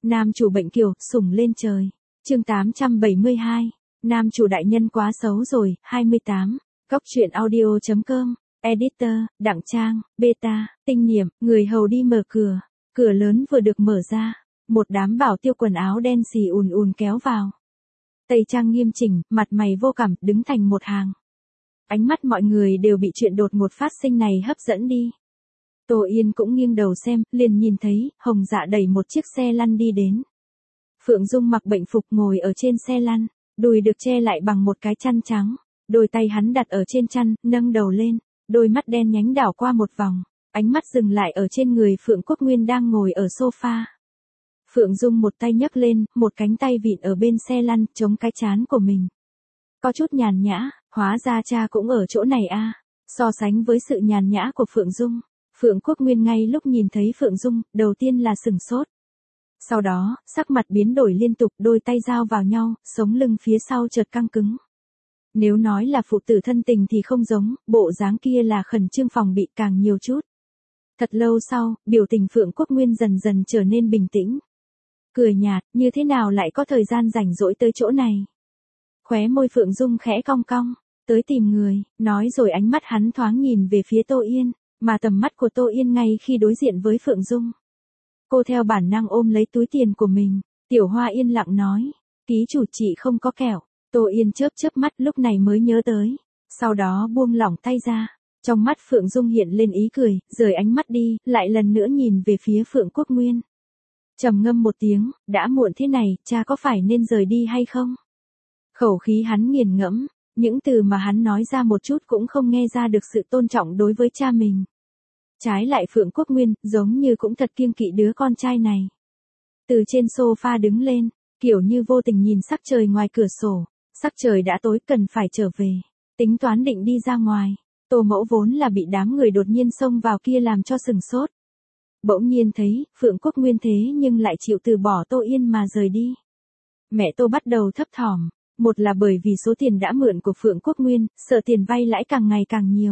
Nam chủ bệnh kiều, sủng lên trời. Chương 872. Nam chủ đại nhân quá xấu rồi, 28. Góc truyện audio.com. Editor, Đặng Trang, Beta, Tinh Niệm, người hầu đi mở cửa. Cửa lớn vừa được mở ra, một đám bảo tiêu quần áo đen xì ùn ùn kéo vào. Tây trang nghiêm chỉnh, mặt mày vô cảm, đứng thành một hàng. Ánh mắt mọi người đều bị chuyện đột ngột phát sinh này hấp dẫn đi. Tô Yên cũng nghiêng đầu xem, liền nhìn thấy, Hồng Dạ đẩy một chiếc xe lăn đi đến. Phượng Dung mặc bệnh phục ngồi ở trên xe lăn, đùi được che lại bằng một cái chăn trắng. Đôi tay hắn đặt ở trên chăn, nâng đầu lên, đôi mắt đen nhánh đảo qua một vòng, ánh mắt dừng lại ở trên người Phượng Quốc Nguyên đang ngồi ở sofa. Phượng Dung một tay nhấc lên, một cánh tay vịn ở bên xe lăn, chống cái trán của mình. Có chút nhàn nhã, hóa ra cha cũng ở chỗ này a. So sánh với sự nhàn nhã của Phượng Dung, Phượng Quốc Nguyên ngay lúc nhìn thấy Phượng Dung, đầu tiên là sửng sốt. Sau đó, sắc mặt biến đổi liên tục, đôi tay giao vào nhau, sống lưng phía sau chợt căng cứng. Nếu nói là phụ tử thân tình thì không giống, bộ dáng kia là khẩn trương phòng bị càng nhiều chút. Thật lâu sau, biểu tình Phượng Quốc Nguyên dần dần trở nên bình tĩnh. Cười nhạt, như thế nào lại có thời gian rảnh rỗi tới chỗ này. Khóe môi Phượng Dung khẽ cong cong, tới tìm người, nói rồi ánh mắt hắn thoáng nhìn về phía Tô Yên, mà tầm mắt của Tô Yên ngay khi đối diện với Phượng Dung. Cô theo bản năng ôm lấy túi tiền của mình, Tiểu Hoa yên lặng nói, ký chủ chị không có kẹo. Tô Yên chớp chớp mắt lúc này mới nhớ tới, sau đó buông lỏng tay ra, trong mắt Phượng Dung hiện lên ý cười, rời ánh mắt đi, lại lần nữa nhìn về phía Phượng Quốc Nguyên. Trầm ngâm một tiếng, đã muộn thế này, cha có phải nên rời đi hay không? Khẩu khí hắn nghiền ngẫm, những từ mà hắn nói ra một chút cũng không nghe ra được sự tôn trọng đối với cha mình. Trái lại Phượng Quốc Nguyên, giống như cũng thật kiêng kỵ đứa con trai này. Từ trên sofa đứng lên, kiểu như vô tình nhìn sắc trời ngoài cửa sổ, sắc trời đã tối cần phải trở về, tính toán định đi ra ngoài. Tô Mẫu vốn là bị đám người đột nhiên xông vào kia làm cho sừng sốt. Bỗng nhiên thấy, Phượng Quốc Nguyên thế nhưng lại chịu từ bỏ Tô Yên mà rời đi. Mẹ Tô bắt đầu thấp thỏm, một là bởi vì số tiền đã mượn của Phượng Quốc Nguyên, sợ tiền vay lãi càng ngày càng nhiều.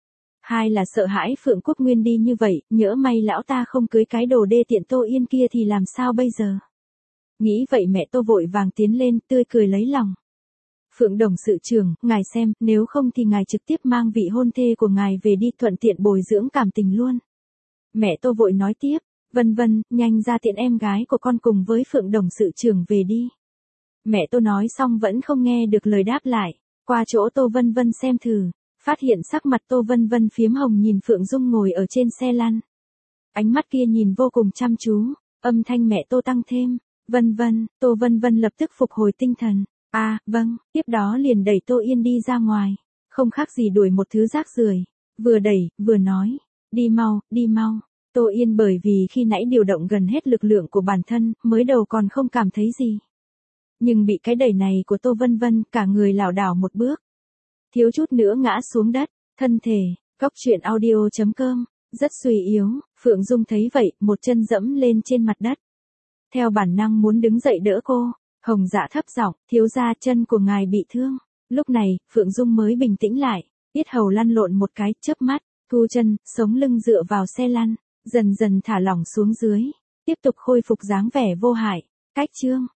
Hai là sợ hãi Phượng Quốc Nguyên đi như vậy, nhỡ may lão ta không cưới cái đồ đê tiện Tô Yên kia thì làm sao bây giờ. Nghĩ vậy mẹ Tô vội vàng tiến lên, tươi cười lấy lòng. Phượng Đồng sự trưởng, ngài xem, nếu không thì ngài trực tiếp mang vị hôn thê của ngài về đi, thuận tiện bồi dưỡng cảm tình luôn. Mẹ Tô vội nói tiếp, vân vân, nhanh ra tiện em gái của con cùng với Phượng Đồng sự trưởng về đi. Mẹ Tô nói xong vẫn không nghe được lời đáp lại, qua chỗ Tô Vân Vân xem thử, phát hiện sắc mặt Tô Vân Vân phiếm hồng nhìn Phượng Dung ngồi ở trên xe lăn. Ánh mắt kia nhìn vô cùng chăm chú, âm thanh mẹ Tô tăng thêm, Vân Vân, Tô Vân Vân lập tức phục hồi tinh thần. Vâng, tiếp đó liền đẩy Tô Yên đi ra ngoài, không khác gì đuổi một thứ rác rưởi, vừa đẩy, vừa nói, đi mau, đi mau. Tô Yên bởi vì khi nãy điều động gần hết lực lượng của bản thân, mới đầu còn không cảm thấy gì. Nhưng bị cái đẩy này của Tô Vân Vân, cả người lảo đảo một bước, thiếu chút nữa ngã xuống đất, thân thể, góc truyện audio.com, rất suy yếu, Phượng Dung thấy vậy, một chân dẫm lên trên mặt đất. Theo bản năng muốn đứng dậy đỡ cô. Hồng Dạ thấp giọng, thiếu gia chân của ngài bị thương. Lúc này, Phượng Dung mới bình tĩnh lại, yết hầu lăn lộn một cái, chớp mắt, thu chân, sống lưng dựa vào xe lăn, dần dần thả lỏng xuống dưới, tiếp tục khôi phục dáng vẻ vô hại. Cách chương